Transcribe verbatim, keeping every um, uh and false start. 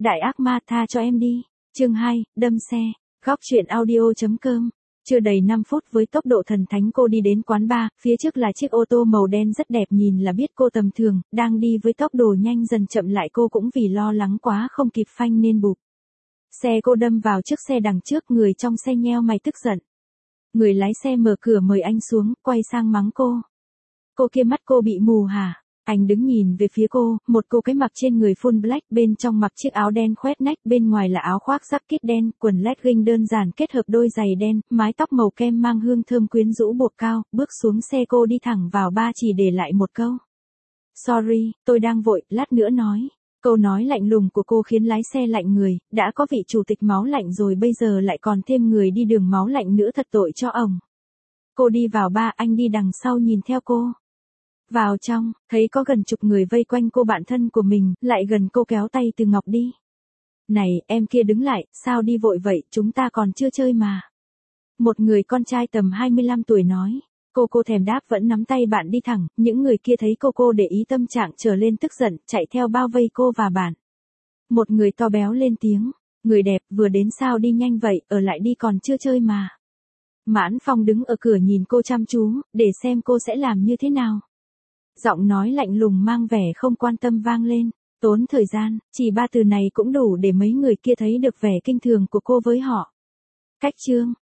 Đại ác ma tha cho em đi. Chương hai, đâm xe. Góc truyện audio.com. Chưa đầy năm phút với tốc độ thần thánh cô đi đến quán bar, phía trước là chiếc ô tô màu đen rất đẹp nhìn là biết cô tầm thường, đang đi với tốc độ nhanh dần chậm lại cô cũng vì lo lắng quá không kịp phanh nên bụp. Xe cô đâm vào chiếc xe đằng trước, người trong xe nheo mày tức giận. Người lái xe mở cửa mời anh xuống, quay sang mắng cô. Cô kia mắt cô bị mù hả? Anh đứng nhìn về phía cô, một cô cái mặc trên người full black, bên trong mặc chiếc áo đen khoét nách, bên ngoài là áo khoác jacket đen, quần legging đơn giản kết hợp đôi giày đen, mái tóc màu kem mang hương thơm quyến rũ buộc cao, bước xuống xe cô đi thẳng vào bar chỉ để lại một câu. Sorry, tôi đang vội, lát nữa nói. Câu nói lạnh lùng của cô khiến lái xe lạnh người, đã có vị chủ tịch máu lạnh rồi bây giờ lại còn thêm người đi đường máu lạnh nữa, thật tội cho ổng. Cô đi vào bar, anh đi đằng sau nhìn theo cô. Vào trong, thấy có gần chục người vây quanh cô bạn thân của mình, lại gần cô kéo tay Từ Ngọc đi. Này, em kia đứng lại, sao đi vội vậy, chúng ta còn chưa chơi mà. Một người con trai tầm hai mươi lăm tuổi nói. Cô cô thèm đáp vẫn nắm tay bạn đi thẳng, những người kia thấy cô cô để ý tâm trạng trở lên tức giận, chạy theo bao vây cô và bạn. Một người to béo lên tiếng, người đẹp vừa đến sao đi nhanh vậy, ở lại đi còn chưa chơi mà. Mãn Phong đứng ở cửa nhìn cô chăm chú, để xem cô sẽ làm như thế nào. Giọng nói lạnh lùng mang vẻ không quan tâm vang lên, tốn thời gian, chỉ ba từ này cũng đủ để mấy người kia thấy được vẻ kinh thường của cô với họ. Cách chương,